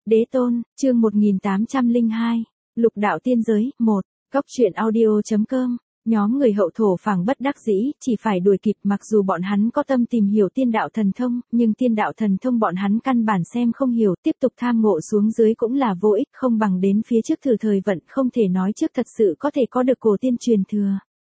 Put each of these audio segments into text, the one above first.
Đế tôn, chương 1802, Lục đạo tiên giới, 1, Cóc truyện audio.com, nhóm người hậu thổ phảng bất đắc dĩ, chỉ phải đuổi kịp mặc dù bọn hắn có tâm tìm hiểu tiên đạo thần thông, nhưng tiên đạo thần thông bọn hắn căn bản xem không hiểu, tiếp tục tham ngộ xuống dưới cũng là vô ích, không bằng đến phía trước thử thời vận, không thể nói trước thật sự có thể có được cổ tiên truyền thừa.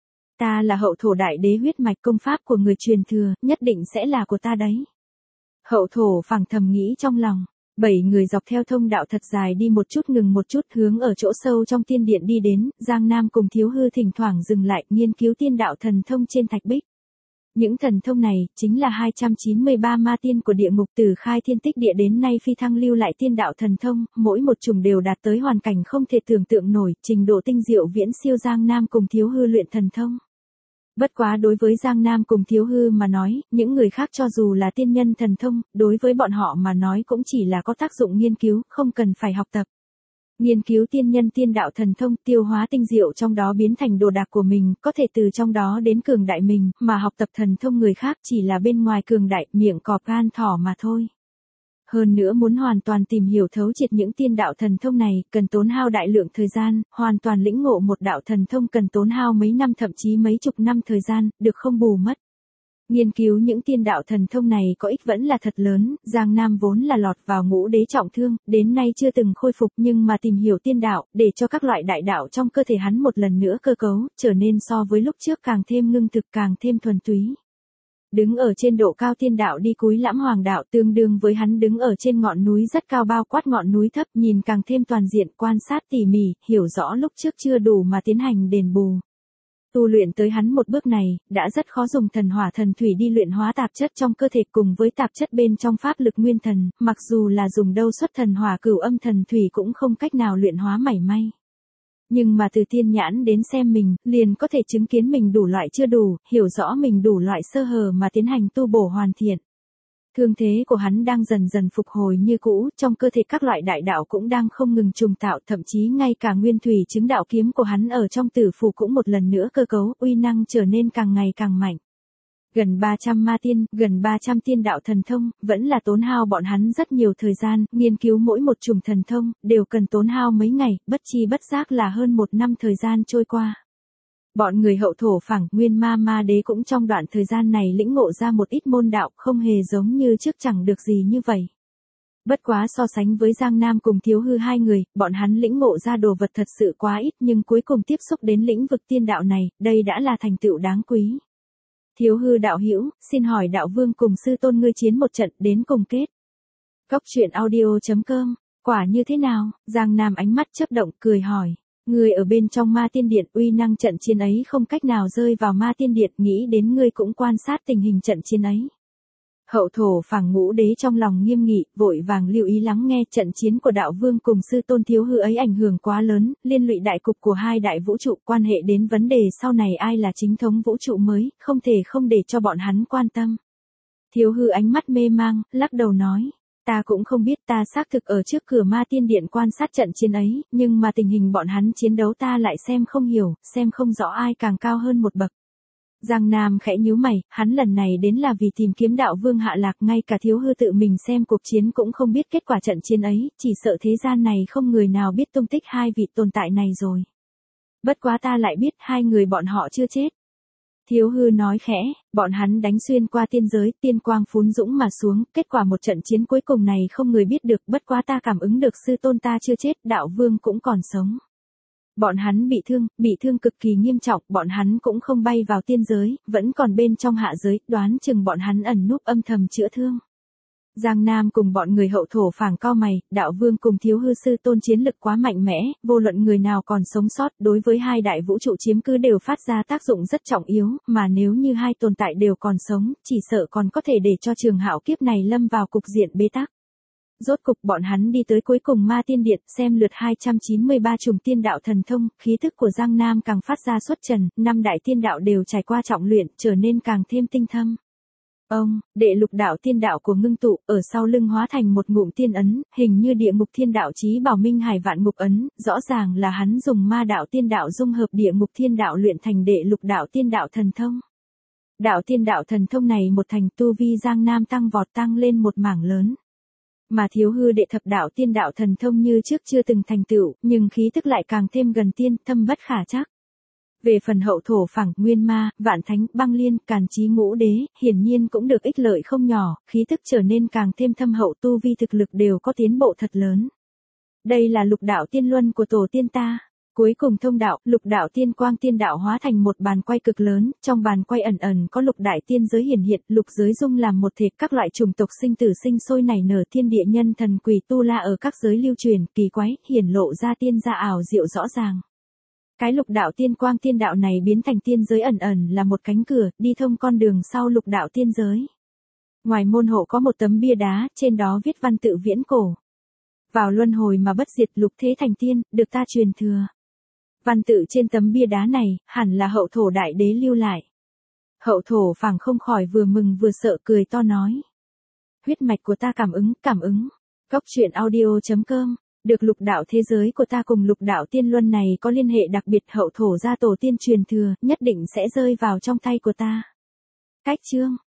Ta là hậu thổ đại đế huyết mạch công pháp của người truyền thừa, nhất định sẽ là của ta đấy. Hậu thổ phảng thầm nghĩ trong lòng. 7 người dọc theo thông đạo thật dài đi một chút ngừng một chút hướng ở chỗ sâu trong tiên điện đi đến, Giang Nam cùng Thiếu Hư thỉnh thoảng dừng lại nghiên cứu tiên đạo thần thông trên thạch bích. Những thần thông này, chính là 293 ma tiên của địa ngục từ khai thiên tích địa đến nay phi thăng lưu lại tiên đạo thần thông, mỗi một chủng đều đạt tới hoàn cảnh không thể tưởng tượng nổi, trình độ tinh diệu viễn siêu Giang Nam cùng Thiếu Hư luyện thần thông. Bất quá đối với Giang Nam cùng Thiếu Hư mà nói, những người khác cho dù là tiên nhân thần thông, đối với bọn họ mà nói cũng chỉ là có tác dụng nghiên cứu, không cần phải học tập. Nghiên cứu tiên nhân tiên đạo thần thông, tiêu hóa tinh diệu trong đó biến thành đồ đạc của mình, có thể từ trong đó đến cường đại mình, mà học tập thần thông người khác chỉ là bên ngoài cường đại, miệng cọp gan thỏ mà thôi. Hơn nữa muốn hoàn toàn tìm hiểu thấu triệt những tiên đạo thần thông này, cần tốn hao đại lượng thời gian, hoàn toàn lĩnh ngộ một đạo thần thông cần tốn hao mấy năm thậm chí mấy chục năm thời gian, được không bù mất. Nghiên cứu những tiên đạo thần thông này có ích vẫn là thật lớn, Giang Nam vốn là lọt vào ngũ đế trọng thương, đến nay chưa từng khôi phục nhưng mà tìm hiểu tiên đạo, để cho các loại đại đạo trong cơ thể hắn một lần nữa cơ cấu, trở nên so với lúc trước càng thêm ngưng thực càng thêm thuần túy. Đứng ở trên độ cao tiên đạo đi cúi lẫm hoàng đạo tương đương với hắn đứng ở trên ngọn núi rất cao bao quát ngọn núi thấp nhìn càng thêm toàn diện quan sát tỉ mỉ, hiểu rõ lúc trước chưa đủ mà tiến hành đền bù. Tu luyện tới hắn một bước này, đã rất khó dùng thần hỏa thần thủy đi luyện hóa tạp chất trong cơ thể cùng với tạp chất bên trong pháp lực nguyên thần, mặc dù là dùng đâu xuất thần hỏa cửu âm thần thủy cũng không cách nào luyện hóa mảy may. Nhưng mà từ tiên nhãn đến xem mình, liền có thể chứng kiến mình đủ loại chưa đủ, hiểu rõ mình đủ loại sơ hở mà tiến hành tu bổ hoàn thiện. Thương thế của hắn đang dần dần phục hồi như cũ, trong cơ thể các loại đại đạo cũng đang không ngừng trùng tạo, thậm chí ngay cả nguyên thủy chứng đạo kiếm của hắn ở trong tử phủ cũng một lần nữa cơ cấu, uy năng trở nên càng ngày càng mạnh. Gần 300 ma tiên, gần 300 tiên đạo thần thông, vẫn là tốn hao bọn hắn rất nhiều thời gian, nghiên cứu mỗi một chủng thần thông, đều cần tốn hao mấy ngày, bất chi bất giác là hơn 1 năm thời gian trôi qua. Bọn người hậu thổ phảng nguyên ma đế cũng trong đoạn thời gian này lĩnh ngộ ra một ít môn đạo, không hề giống như trước chẳng được gì như vậy. Bất quá so sánh với Giang Nam cùng Thiếu Hư hai người, bọn hắn lĩnh ngộ ra đồ vật thật sự quá ít nhưng cuối cùng tiếp xúc đến lĩnh vực tiên đạo này, đây đã là thành tựu đáng quý. Thiếu Hư đạo hữu, xin hỏi đạo vương cùng sư tôn ngươi chiến một trận đến cùng kết. Cóc truyện audio.com, quả như thế nào? Giang Nam ánh mắt chớp động cười hỏi. Ngươi ở bên trong ma tiên điện uy năng trận chiến ấy không cách nào rơi vào ma tiên điện, nghĩ đến ngươi cũng quan sát tình hình trận chiến ấy. Hậu thổ phảng ngũ đế trong lòng nghiêm nghị, vội vàng lưu ý lắng nghe trận chiến của đạo vương cùng sư tôn Thiếu Hư ấy ảnh hưởng quá lớn, liên lụy đại cục của hai đại vũ trụ, quan hệ đến vấn đề sau này ai là chính thống vũ trụ mới, không thể không để cho bọn hắn quan tâm. Thiếu Hư ánh mắt mê mang, lắc đầu nói. Ta cũng không biết, ta xác thực ở trước cửa ma tiên điện quan sát trận chiến ấy, nhưng mà tình hình bọn hắn chiến đấu ta lại xem không hiểu, xem không rõ ai càng cao hơn một bậc. Giang Nam khẽ nhíu mày, hắn lần này đến là vì tìm kiếm đạo vương hạ lạc, ngay cả Thiếu Hư tự mình xem cuộc chiến cũng không biết kết quả trận chiến ấy, chỉ sợ thế gian này không người nào biết tung tích hai vị tồn tại này rồi. Bất quá ta lại biết hai người bọn họ chưa chết. Thiếu Hư nói khẽ, bọn hắn đánh xuyên qua tiên giới, tiên quang phún dũng mà xuống, kết quả một trận chiến cuối cùng này không người biết được, bất quá ta cảm ứng được sư tôn ta chưa chết, đạo vương cũng còn sống. Bọn hắn bị thương cực kỳ nghiêm trọng, bọn hắn cũng không bay vào tiên giới, vẫn còn bên trong hạ giới, đoán chừng bọn hắn ẩn núp âm thầm chữa thương. Giang Nam cùng bọn người hậu thổ phảng cau mày, đạo vương cùng Thiếu Hư sư tôn chiến lực quá mạnh mẽ, vô luận người nào còn sống sót, đối với hai đại vũ trụ chiếm cứ đều phát ra tác dụng rất trọng yếu, mà nếu như hai tồn tại đều còn sống, chỉ sợ còn có thể để cho trường hạo kiếp này lâm vào cục diện bế tắc. Rốt cục bọn hắn đi tới cuối cùng ma tiên điện, xem lượt 293 chủng tiên đạo thần thông, khí thức của Giang Nam càng phát ra xuất trần, 5 đại tiên đạo đều trải qua trọng luyện, trở nên càng thêm tinh thâm. Ông, đệ lục đạo tiên đạo của ngưng tụ, ở sau lưng hóa thành một ngụm tiên ấn, hình như địa ngục thiên đạo chí bảo minh hải vạn ngục ấn, rõ ràng là hắn dùng ma đạo tiên đạo dung hợp địa ngục thiên đạo luyện thành đệ lục đạo tiên đạo thần thông. Đạo tiên đạo thần thông này một thành tu vi Giang Nam tăng vọt tăng lên một mảng lớn. Mà thiếu hư đệ thập đạo tiên đạo thần thông như trước chưa từng thành tựu, nhưng khí tức lại càng thêm gần tiên, thâm bất khả trắc. Về phần hậu thổ phẳng, nguyên ma, vạn thánh, băng liên, càn chí ngũ đế, hiển nhiên cũng được ích lợi không nhỏ, khí tức trở nên càng thêm thâm hậu, tu vi thực lực đều có tiến bộ thật lớn. Đây là lục đạo tiên luân của tổ tiên ta. Cuối cùng thông đạo, lục đạo tiên quang tiên đạo hóa thành một bàn quay cực lớn, trong bàn quay ẩn ẩn có lục đại tiên giới hiển hiện, lục giới dung làm một thể, các loại chủng tộc sinh tử sinh sôi nảy nở, thiên địa nhân thần quỷ tu la ở các giới lưu truyền, kỳ quái, hiển lộ ra tiên gia ảo diệu rõ ràng. Cái lục đạo tiên quang tiên đạo này biến thành tiên giới ẩn ẩn là một cánh cửa, đi thông con đường sau lục đạo tiên giới. Ngoài môn hộ có một tấm bia đá, trên đó viết văn tự viễn cổ. Vào luân hồi mà bất diệt, lục thế thành tiên, được ta truyền thừa. Văn tự trên tấm bia đá này, hẳn là hậu thổ đại đế lưu lại. Hậu thổ phảng không khỏi vừa mừng vừa sợ, cười to nói. Huyết mạch của ta cảm ứng. Cốc truyện audio.com, được lục đạo thế giới của ta cùng lục đạo tiên luân này có liên hệ đặc biệt, hậu thổ gia tổ tiên truyền thừa, nhất định sẽ rơi vào trong tay của ta. Cách chương